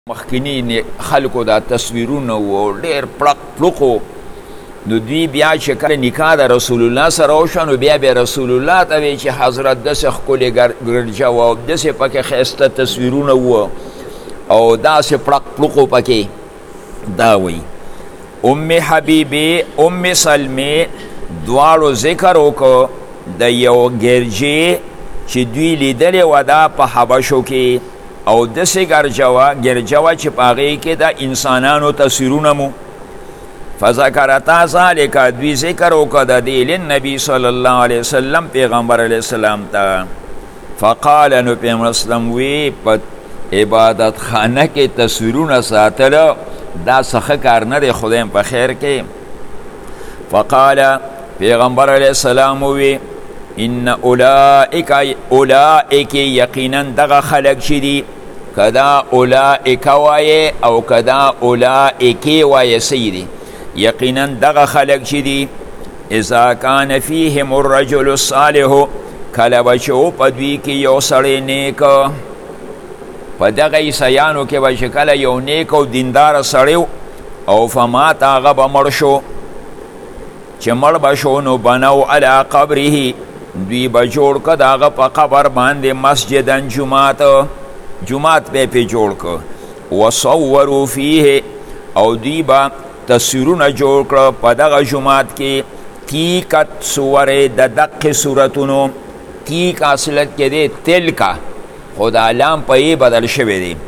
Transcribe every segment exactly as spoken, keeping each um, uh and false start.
مخکینی خلکو دا تصویرونه و ډېر پړق پړقو نو دوی بیا چې کله نکاح د رسول الله سره وشوه نو بیا بیا رسول الله ته وی چې حضرت داسې ښکلې ګرجه وه او داسې پکې ښایسته تصویرونه وه او داسې پړق پړقو پکې دا وی ام حبیبې ام سلمې دواړو ذکر وکړو د یو ګرجې چې دوی لیدلې وه دا په حبشو کې او دسې ګرجه وه ګرجه وه چې په هغې کې د انسانانو تصویرونه مو فذکرتا ذلک دوی ذکر وکړه د دې للنبي صلی الله علیه وسلم پیغمبر علیه السلام ته فقال نو پیغمبر اسلام وی په عبادت خانه کې تصویرونه ساتل دا څه کار نه دی خدایم په خیر کې فقال پیغمبر علیه السلام وی ان اولئک اولئک یقینا دغه خلق چې دي کدا اولئک وایه او کدا اولئک وایه سیدی یقینا دغه خلق چې دي اذا کان فیهم الرجل الصالح کله بچو په دوی کې یو سړی نیک په دغه عیسیانو کې به چې کله یو نیک او دیندار سړی او فمات هغه به مړ شو چې مړ به شو نو بنو علی قبره دوی به جوړ که د هغه په قبر باندې مسجدا جومات جومات به پې جوړ که وصورو فیه او دوی به تصویرونه جوړ کړه په دغه جومات کې تیکت صورې د دقې صورتونو تیک اصلت کې دی تلکه خو د علام په یې بدل شوی دی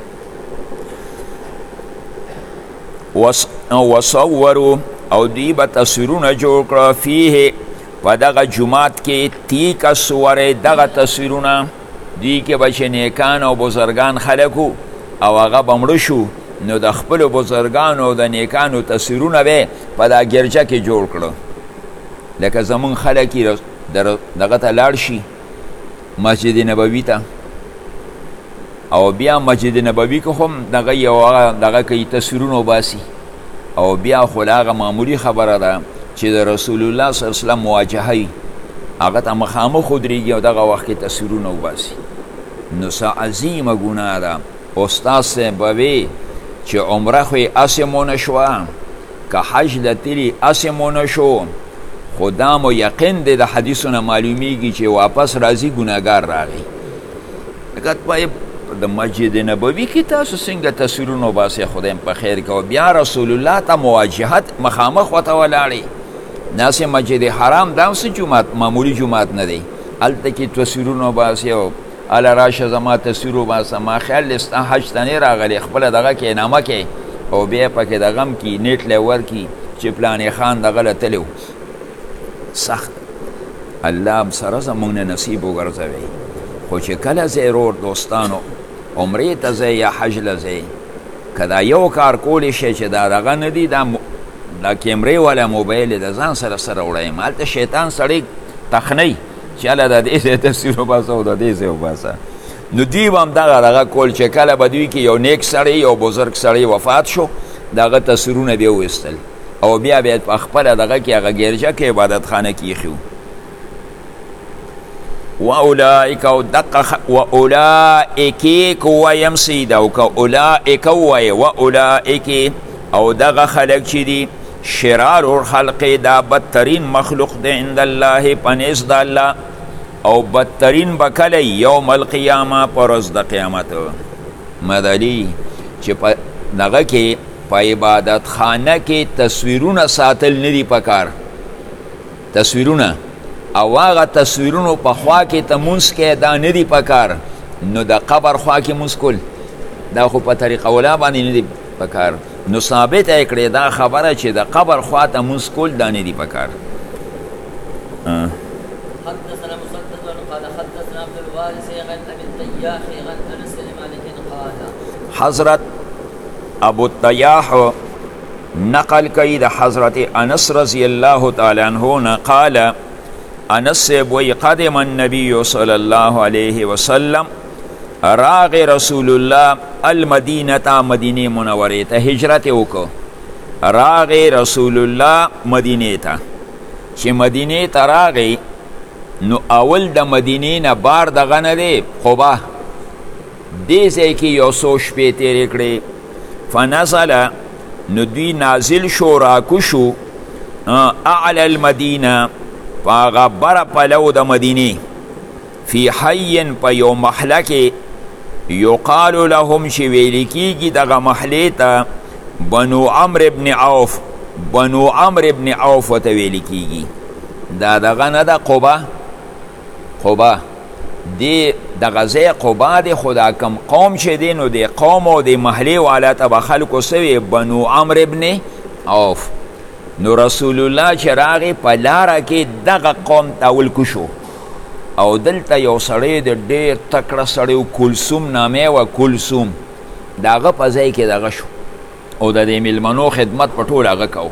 وصورو او دوی به تصویرونه جوړ کړه فیه په دغه جومات کې تیک صورې دغه تصویرونه دوی کې به چې نیکان او بزرګان خلکو او هغه به مړه شو نو د خپلو بزرګانو او د نیکانو تصویرونه به په دا ګرجه کې جوړ کړه لکه زمونږ خلک یې دغه ته لاړ شي مسجد نبوي ته او بیا مسجد نبوي کې هم دغه یو دغه کوي تصویرونه وباسي او بیا خو هغه معمولي خبره ده چې د رسول الله صلی الله علیه وسلم مواجهه وي هغه ته مخامخ ودرېږي او دغه وخت کې تصویرونه وباسي نو څه عظیمه ګناه ده استاد صاحب به وی چې عمره خو یې هسې مو نه شوه که حج له تلي هسې مو نه شو خو دا مو یقین دی د حدیثو نه معلومیږي چې واپس راځي ګناهګار راغی لکه د مسجد نبوي کې تاسو څنګه تصویرونه وباسئ خدایم په خیر کې او بیا رسول الله ته مواجهت مخامخ ورته ولاړئ ناسې مسجد حرام دا اوس جومات معمولي جومات نه دی هلته کې تصویرونه وباسئ او هله راشه زما تصویر وباسه ما خیال دی ستا حج ته نه راغلی خپله دغه کې نامه کې او بیا پکې دغه هم کي نیټ لی ورکي چې پلانې خان دغه له تللی سخت الله سره زموږ نه نصیب وګرځوي خو چې کله ځئ رور دوستانو عمرې ته ځئ یا حج له ځئ که دا یو کار کولی شئ چې دا دغه نه دي دا دا کیمرې والا موبایل د ځان سره سره وړئ هلته شیطان سړی تخنی چې هله د دې ځای تصویر وباسه او د دې ځای وباسه نو دوی به هم دغه دغه کول چې کله به دوی کې یو نیک سړی یو بزرګ سړی وفات شو د هغه تصویرونه بیا وویستل او بیا بیا په خپله دغه کې هغه ګرجه کې عبادتخانه کې ایښي واولئک او دقه واولئک ویم سید او که اولئک وایه واولئک او دغه خلق چې دي شرار الخلق دا بدترین مخلوق دی عند الله پنیز د الله او بدترین به کله یوم القیامه په ورځ د قیامت مدلی چې په دغه کې په عبادت خانه کې تصویرونه ساتل نه دي پکار تصویرونه او هغه تصویرونو په خوا کې ته مونځ کې دا نه دي پکار نو د قبر خوا کې مونځ کول دا خو په طریقه ولا باندې نه دي پکار نو ثابت یې کړې دا خبره چې د قبر خوا ته مونځ کول دا نه دي پکار حدثنا مسدد قال حدثنا عبد الوارث عن ابي التياح عن انس بن مالك قال حضرت ابو التياح نقل کوي د حضرت انس رضی الله تعالی عنہ قال انس وی قدم النبي صلی الله علیه وسلم راغ رسول الله المدینه مدینه منوره ته هجرت وکړه راغ رسول الله مدینه ته چې مدینه ته راغی نو اول د مدینې نه بار دغه نه دی قبا دې ځای کې یو څو شپې تېرې کړې فنزل نو دوی نازل شو راکو شو اعلی المدینه پاغا بر پلو د مدینه فی حی پا یو محله کې یقال لهم چې ویل کیږي دغه محلې ته بنو عمرو ابن عوف بنو عمرو ابن عوف ته ویل کیږي دا دغه نه ده قبا قبا دی دغه ځای قبا دی خو دا کم قوم چې دی نو دی قوم او دی محلې والا ته به خلکو سوی بنو عمرو ابن عوف نو رسول الله چې راغی په لاره کې دغه قوم ته ولکو شو او دلته یو سړی د ډېر تکړه سړی و کلثوم نامې وه کلثوم د هغه په ځای کې دغه شو او د دې میلمنو خدمت په ټول هغه کو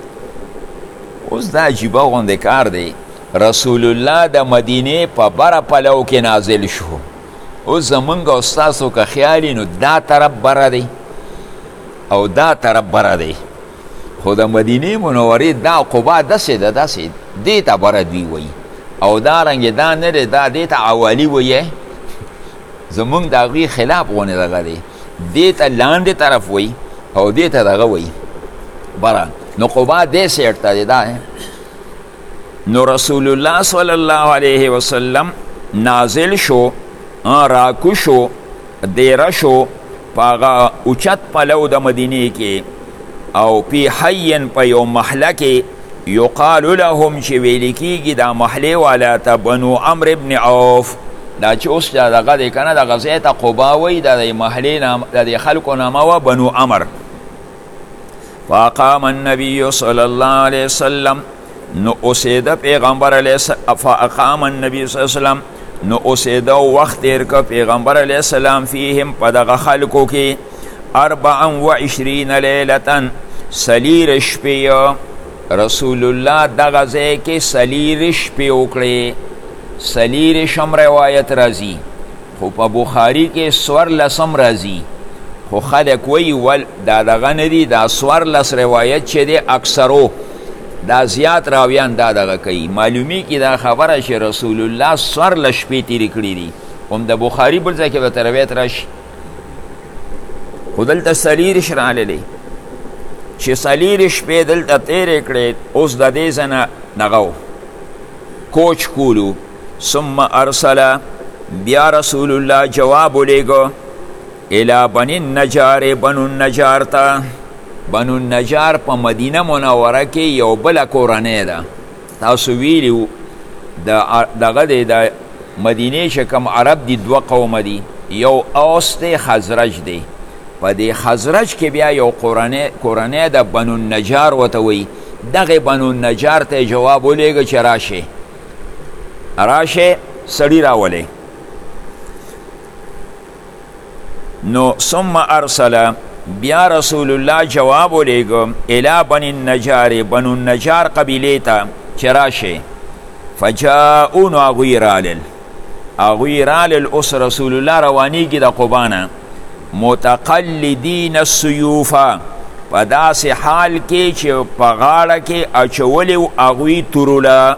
اوس دا عجیبه غوندې کار دی رسول الله د مدینې په بره پلو کې نازل شو اوس زمونږ او ستاسو که خیال نو دا طرف بره دی او دا طرف بره دی خو د مدینې منورې دا قبا داسې ده داسې دې ته بره دوی وایي او دا رنګې دا نه دی دا دې ته عوالي وایي زمونږ د هغوی خلاف غونې دغه دی دې ته لاندې طرف وایي او دې ته دغه وایي بره نو قبا دې سیټ ته دی دا نو رسول الله صلی الله علیه وسلم نازل شو راکو شو دیره شو پاغا اوچت پلو د مدینې کې او پی حین په یو محله کې یقال لهم چې ویل کیږي دا محلې والا ته بنو عمرو ابن عوف دا چې اوس دغه دی که نه دغه ځای ته قبا وایي دا د محلې د دې خلکو نامه وه بنو عمر فاقام النبي صلی الله علیه وسلم نو اوسیده پیغمبر علیه السلام فاقام النبي صلی الله علیه وسلم نو اوسیده وخت تیر که پیغمبر علیه السلام فیهم په دغه خلکو کې اربعا و عشرین لیلتا سلیر شپې رسول الله دغه ځای کې سلیر شپې وکړې سلیر شم روایت راځي خو په بخاري کې څوارلسم راځي خو خلک وایي ول دا دغه نه دي دا څوارلس روایت چې دی اکثرو دا زیات راویان دا دغه کوي معلومی کې دا خبره چې رسول الله څوارلس شپې تېرې کړي دي هم د بخاري بل ځای کې به روایت راشي خو دلته څلېرش راغلی چې څلېرې شپې دلته تېرې کړې اوس د دې ځنه دغه کوچ کولو ثم ارسله بیا رسول الله جواب ولیږه الی بني النجار بنو النجار ته بنو النجار په مدینه منوره کې یو بله کورنۍ ده تاسو ویلي دغه دی د مدینې چې کوم عرب دي دوه قومه دي یو اوس دی خزرج دی په دې خزرج کې بیا یو کورنۍ د بنو النجار ورته وایي دغې بنو النجار ته جواب ولیږه چې راشئ راشئ سړي راولئ نو ثم ارسله بیا رسول الله جواب ولیږه الی بني النجار بنو النجار قبیلې ته چې راشئ فجاءو نو هغوی رالل هغوی رالل اوس رسول الله روانیږي د قبا نه متقلدین السیوفه په داسې حال کې چې په غاړه کې اچولې و هغوی تورله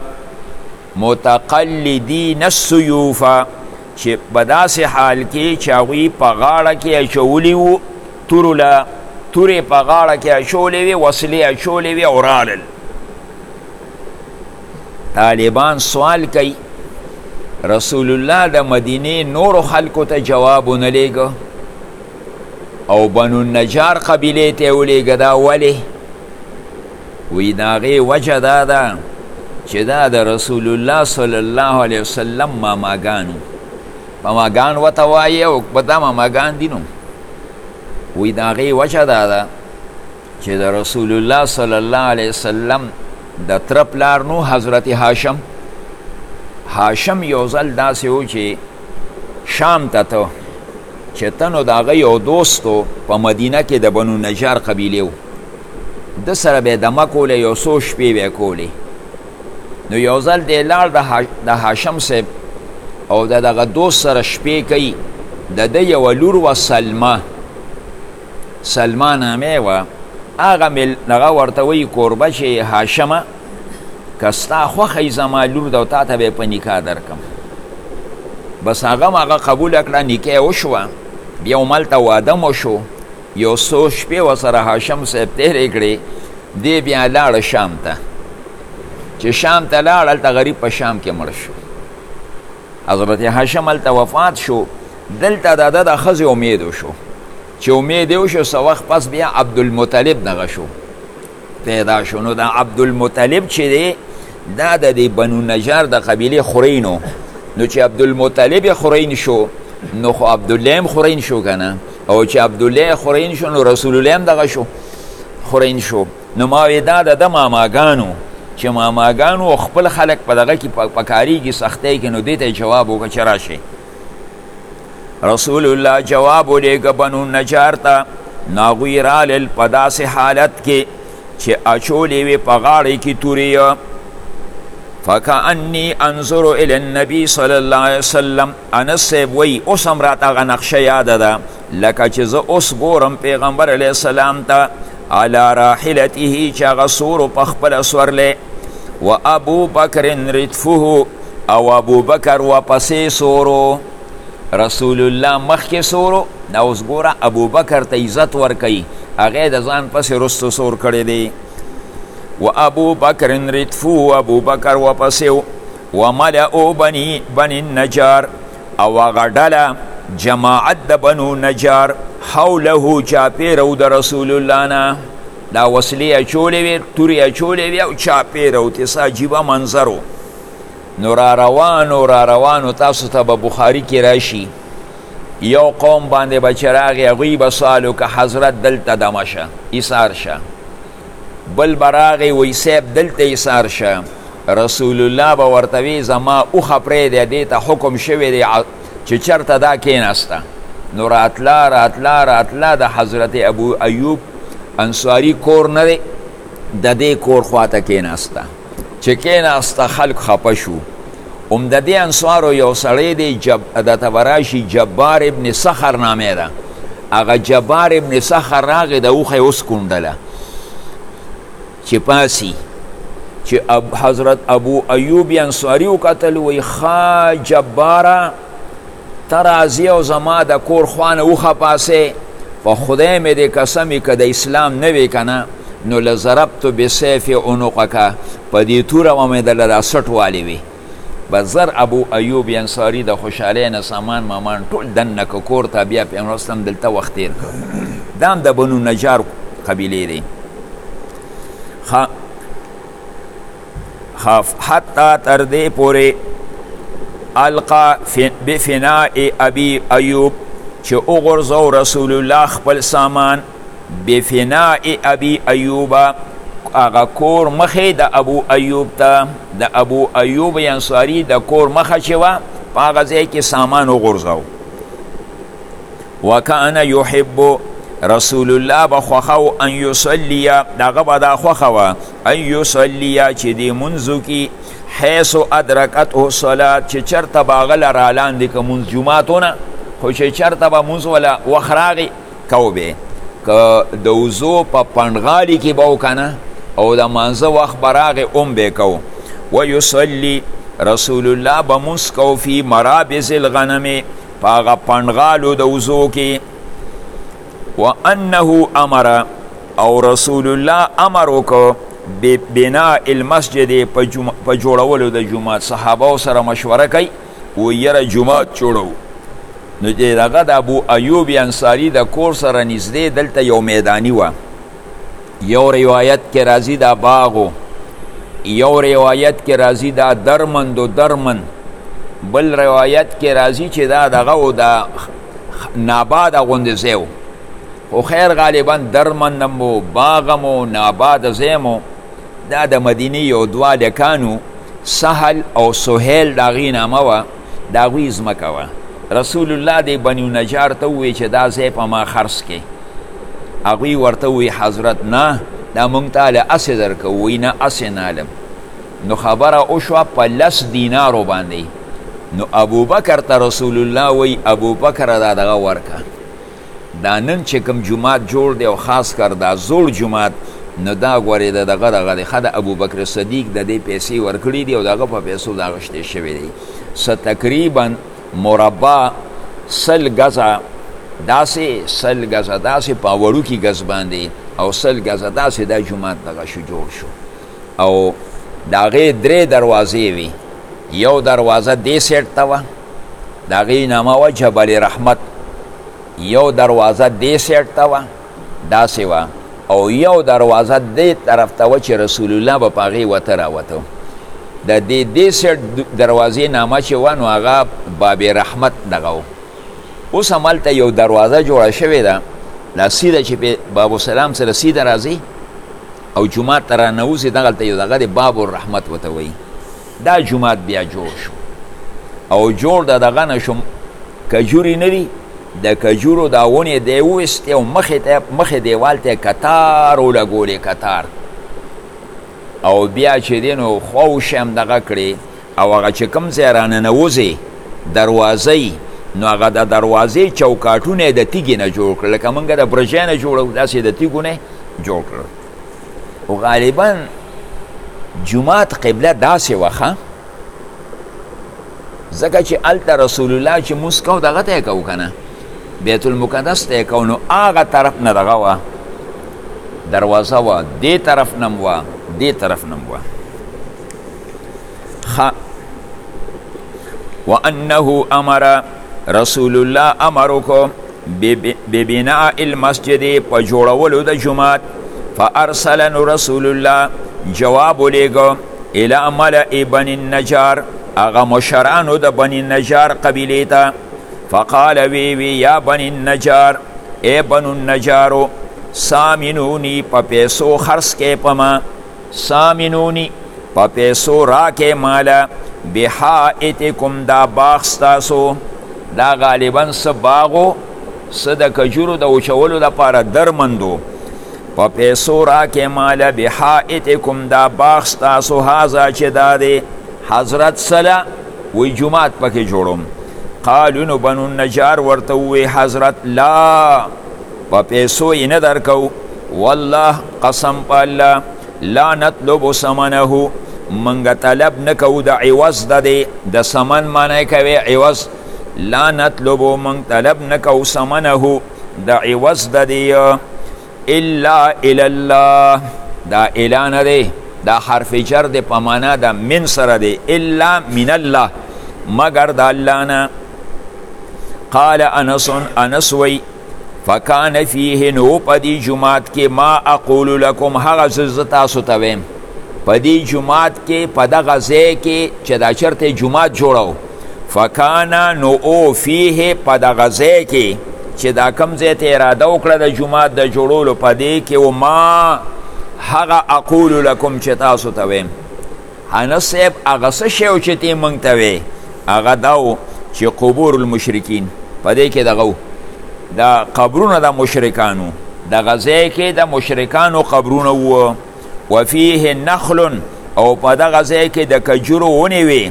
متقلدین السیوفه چې په داسې حال کې چې هغوی په غاړه کې اچولې و تورله تورې په غاړه کې اچولې وې وسلې اچولې وې او رالل طالبان سوال کوي رسول الله د مدینې نورو خلکو ته جواب ونه لیږه او بنو النجار قبیلې ته یې ولیږه دا ولې وی د هغې وجه دا ده چې دا د رسول الله صلی الله علیه وسلم ماماګانو ماماګان ورته وایي او به دا ماماګان دي نو وی د هغې وجه دا ده چې د رسول الله صلی الله علیه وسلم د تره پلار نو حضرت هاشم هاشم یو ځل داسې و چې شام ته ته چې ته نو د هغه یو دوستو په مدینه کې د بنو نجار قبیلې و ده سره به یې دمه کولې یو څو شپې به یې کولې نو یو ځل دی لاړ د هاشم صاحب او د دغه دوست سره شپې کوي د ده یوه لور وه سلمه سلمه نامې وه هغه مل هغه ورته وایي کوربه چې هاشمه که ستا خوښه یي زما لور ده او تا ته به یې په نکاح درکړم بس هغه هم هغه قبوله کړه نکاح وشوه بیا هملته واده مو شو یو څو شپې ورسره هاشم صاحب تېرې کړې. دی بیا لاړه شام ته. چې شام ته لاړ هلته غریب په شام کې مړ شو. حضرت هاشم هلته وفات شو. دلته د ده د ښځې امید وشو. چې امید یې وشو څه وخت پس بیا عبدالمطلب دغه شو پیدا شو. نو د عبدالمطلب چې دی دا د دې بنو نجار د قبیلې خورین و. نو چې عبدالمطلب خورین شو نو خو عبدالله هم خورین شو که نه. او چې عبدالله خورین شو نو رسول الله هم دغه شو خورین شو. نو ما وی دا د ده ماماګانو چې ماماګانو خپل خلک په دغه کې په کاریږي سختۍ کې. نو دې ته جواب وکړه چې راشئ. رسول الله جواب ولېږه بنو نجار ته. نو هغوی رالل په داسې حالت کې چې اچولې وې په غاړې کې تورې. فکأني انظر الى النبي صلی الله علیه وسلم. انس صاحب وی اوس هم راته هغه نقشه یاده ده لکه چې زه اوس ګورم پیغمبر علیه السلام ته علی راحلته چې هغه سورو په خپله سورلی. و ابو بکر ردفه او ابو بکر ورپسې سورو. رسول الله مخکې سورو. دا اوس ګوره ابو بکر ته عزت ورکوي. هغې د ځان پسې رستو سور کړی دی. و ابو بکر ردفو ابو بکر وپسیو. و ملعو بنی بنی النجار او هغه ډله جماعت د بنو نجار حوله چاپیرو د رسول الله نه. دا وسلې اچولې وې تورې اچولې وې او چاپیرو تیسه عجیبه منظر و. نو را روانو را روانو تاسو ته به بخاري کې راشي یو قوم باندې به چې راغی هغوی به سوال وکړه حضرت دلته دمه شه ایثار شه. بل به راغی وی صاحب دلته ایثار شه. رسول الله به ورته وی زما اوښه پرېږدی دې ته حکم شوی دی چې چرته دا کېناسته. نو راتله راتله راتله د حضرت ابو ایوب انصاري کور نه دی د دې کور خواته کېناسته. چې کېناسته خلق خفه شو. هم د دې انصارو یو سړی دی درته به راشي جبار ابن سخر نامې ده. هغه جبار ابن سخر راغی د اوښه یې وسکونډله چې پاسي. چې حضرت ابو ایوب انصاري وکتل وی ښه جباره ته راځي او زما د کور خوا نه اوښه پاسې. په خدای مې دې قسم که د اسلام نه وې که نه نو لضربتو بسیف عنقک په دې توره به مې دله دا سټ والې وي. به زر ابو ایوب انصاري د خوشحالۍ نه سامان مامان ټول دننه که کور ته بیا پیغمبر اسلام دلته وخت تېر کړ. دا هم د بنو نجار قبیلې دی. حتی تر دې پورې القا بفناء ابي ایوب چې وغورځو رسول الله خپل سامان بفناء ابي ایوب هغه کور مخې د ابو ایوب ته. د ابو ایوب انصاري د کور مخه چې وه په هغه ځای کې سامان وغورځو. وکان یحب رسول الله به خوښو ان یصلي دغه به دا خوښه وه ان یصلي چې دې منځو کې حیث ادرکته صلات چې چرته به هغه له رالاندې که مونځ جوماتونه خو چې چرته به مونځ وله وخت راغی کو به که د وضو په پنډغالي کې به و که نه او د مانځه وخت به راغی ام به کو. ویصلي رسول الله به مونځ کو فی مرابض الغنم په هغه پنډغالو د وضو کې. وانه امر او رسول الله امر وکړ ببناء المسجد په جوړولو د جومات. صحابه سره مشوره کوي و یره جومات جوړو. نو چې دغه د ابو ایوب انصاري د کور سره نږدې دلته یو میداني وه. یو روایت کې راځي دا باغ، یو روایت کې راځي دا درمند و درمند، بل روایت کې راځي چې دا دغه و دا ناباد غوندې ځای و. خو خیر غالبا درمندم و باغم و ناباد ځای دا د مدینې یو دوه لکانو سهل او سهیل د هغې نامه وه، د هغوی ځمکه وه. رسول الله د بنو نجار ته ووی چې دا ځای په ما خرڅ کې. هغوی ورته ووی حضرت نه دا مونږ ته هله اسې درکوو. وی نه اسې نه علم. نو خبره وشوه په لس دینارو باندې. نو ابوبکر ته رسول الله وی ابوبکر دا دغه ورکه، دا نن چې کوم جومات جوړ دی او خاص کر دا زوړ جومات، نو دا ګورې د دغه دغه دی ښه د ابوبکر صدیق د دې پیسې ورکړي دي او دغه په پیسو دا اخیستی شوی دی. څه تقریبا مربع سل ګزه داسې سل ګزه داسې په وړوکي ګز باندې او سل ګزه داسې دا جومات دغه شو جوړ شو او د هغې درې دروازې وي یو دروازه دې سیټ ته وه د هغې نامه وه جبل رحمت یو دروازه دې سیټ ته وه داسې وه او یو دروازه دې طرف ته وه چې رسول الله به په هغې وته راوته د دې دې سیټ دروازې نامه چې وه نو هغه باب رحمت دغه و اوس همالته یو دروازه جوړه شوې ده دا سیده چې په باب السلام سره سیده راځي او جومات ته رانوځي دغلته یو دغه د باب الرحمت ورته وایي دا جومات بیا جوړ شو او جوړ د دغه نه شو کجوري نه دي د کجورو دا ونې دی وویستې او مخې دیوال ته یې کتار ولګولې کتار او بیا چې دی نو خوش هم دغه کړې او هغه چې کوم ځای راننوځې دروازه نو هغه د دروازې چوکاټونه د تیږې نه جوړ کړل لکه موږ د برجۍ نه جوړو داسې د تیږو نه جوړ کړل او غالبا جومات قبله داسې وخه ځکه چې هلته رسول الله چې مونځ کو دغه ته یې کوو که نه بیت المقدس ته یې کوو نو هغه طرف نه دغه وه دروازه وه دې طرف نه م وه دې طرف نه م وه وانه امر رسول الله امر وکړو ببناء المسجد په جوړولو د جومات فارسل رسول الله جواب ولېږه الى ملأ بني النجار هغه مشرانو د بني النجار قبیلې ته فقال وی وی یا بني النجار ای بنو النجارو سامنونی په پیسو خرڅ کې په ما سامنونی په پیسو راکې ماله بحائتکم دا باغ ستاسو دا غالبا څه باغو څه د کجورو د وچولو دپاره درمندو په پیسو راکې ماله بحائتکم دا باغ ستاسو هذا چې دا دی حضرت صله وی جومات پکې جوړم قالو نو بنو النجار ورته وی حضرت لا په پیسو یې نه درکو والله قسم په الله لا نطلب ثمنه منګه طلب نه کوو د عوض د دی د ثمن معنی کوي عوض لا نطلب من طلب نه کوو ثمنه د عوض د دی الا الی الله دا الا نه دی دا حرف جر دی په معنا د من سره دی الا من الله مگر د الله نه قال انس انس وی فکان فیه نو په دې جومات کې ما اقول لکم هغه څه تاسو ته ویم په دې جومات کې په دغه ځای کې چې دا چېرته جومات جوړو فکانا نو او فیه په دغه ځای کې چې دا کوم ځای ته اراده وکړه د جومات د جوړولو په دې کې و ما هغه اقول لکم چې تاسو ته ویم انس صاحب هغه څه شی و چې تی موږ ته وی هغه دا و چې قبور المشرکین په دې کې دغه دا قبرونه د مشرکانو دغه ځای کې د مشرکانو قبرونه وو وفیه نخل او په دغه ځای کې د کجورو ونې وې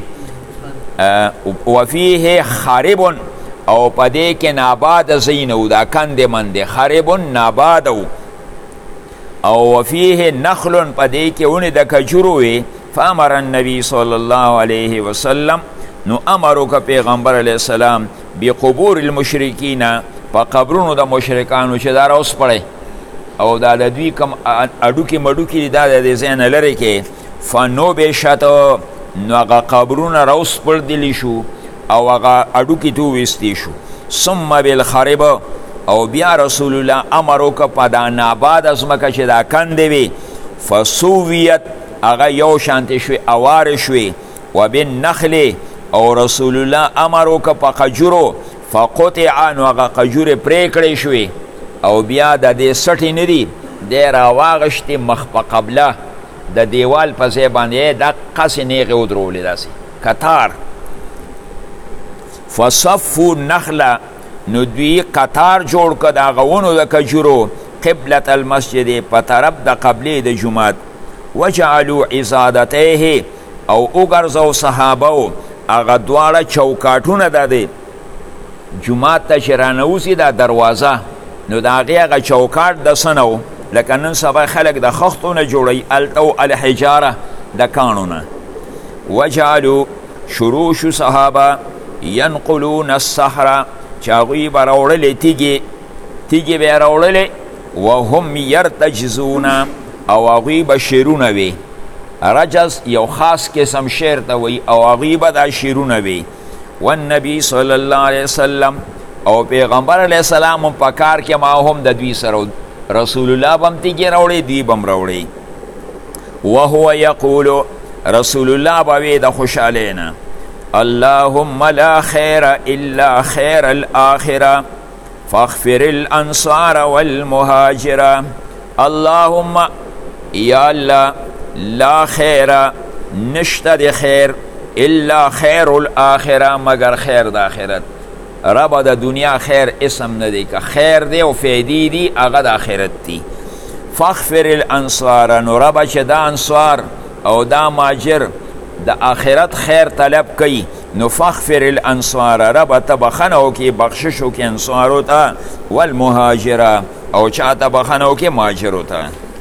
وفیه خارب او په دې کې ناباد ځای نه و دا کندې مندې خارب ناباد و او وفیه نخل په دې کې ونې د کجورو وې فامر النبي صلی الله علیه وسلم نو امر وکړه پیغمبر علیه السلام بقبور المشرکین په قبرونو د مشرکانو چې دا راوسپړی او دا د دوی کم اډوکې مډوکې دا د دې ځای نه لرې کې فنوبشت نو هغه قبرونه راوسپړدلی شو او هغه اډوکې ته وویستې شو ثم بالخرب او بیا رسول الله امر وکړه په دا ناباده ځمکه چې دا کندې وي فسوویت هغه یو شانتې شوې اوارې شوې وبالنخل او رسول الله امر وکړه په قجورو فقطع نو هغه قجورې پرې کړې شوې او بیا د دې سټې نه دي دی راواغشتې مخ په قبله د دیوال په ځای باندې دقسې نیغې ودرولې داسې کتار فصفو نخله نو دوی قطار جوړ که د هغه ونو د کجورو قبلة المسجد په طرف د قبلې د جومات وجعلوا عزادتیه او وګرځو صحابو هغه دواړه چوکاټونه د دی جومات ته چې رانوځي دا دروازه نو د هغې هغه چوکاټ د څه نه و لکه نن سبا خلک د خښتو نه جوړوي هلته و الحجاره د کاڼو نه وجعلو شروع شو صحابه ینقلون الصحره چې هغوی به راوړلې تیږې تیږې به یې راوړلې وهم یرتجزون او هغوی به شعرونه وي رجز یو خاص قسم شعر ته وایي او هغوی به دا شعرونه وي والنبي صلی الله علیه وسلم او پیغمبر علیه السلام هم په کار کې ما هم د دوی سره رسول الله به هم تیږې راوړي دوی به هم راوړي وهو یقول رسول الله به وی د خوشحالۍ نه اللهم لا خیر الا خیر الاخره فاغفر الانصار والمهاجره اللهم یا الله لا خیر نشته د خیر الا خیر الاخره مگر خیر د آخرت رب د دنیا خیر اسم نه دی که خیر دی او فیدی دی هغه د آخرت دی فاغفر الانصار نو رب چې دا انصار او دا ماجر د آخرت خیر طلب کوي نو فاغفر الانصار رب ته بخنه وکړي بخشش وکړي انصارو ته والمهاجره او چا ته بخنه وکړي مهاجرو ته